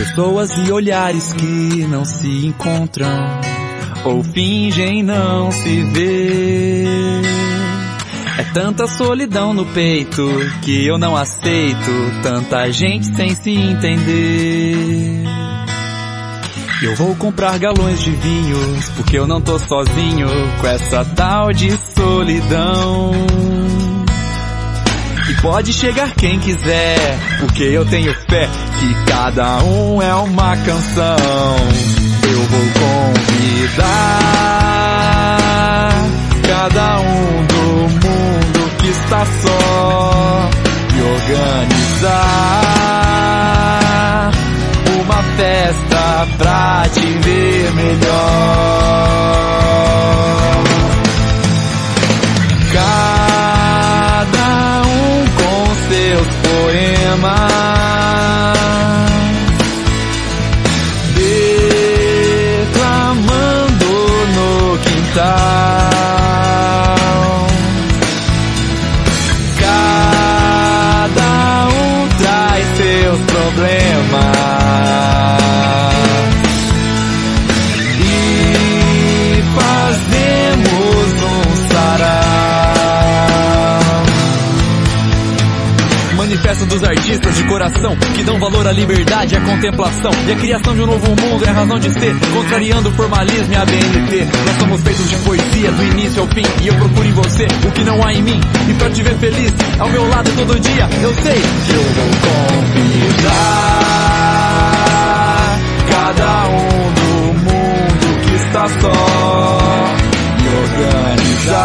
Pessoas e olhares que não se encontram ou fingem não se ver. É tanta solidão no peito que eu não aceito tanta gente sem se entender. Eu vou comprar galões de vinhos porque eu não tô sozinho com essa tal de solidão. E pode chegar quem quiser, porque eu tenho fé que cada um é uma canção. Eu vou convidar cada um do mundo que está só e organizar uma festa pra te ver melhor. Cada um com seus poemas, declamando no quintal. Cada um traz seus problemas e fazemos um sarau. Manifesto dos artistas de coração que dão valor à liberdade e à contemplação. E a criação de um novo mundo é a razão de ser, contrariando o formalismo e a BNT. Nós somos feitos de poesia do início ao fim, e eu procuro em você o que não há em mim. E pra te ver feliz ao meu lado todo dia, eu sei que eu vou convidar cada um do mundo que está só e organizar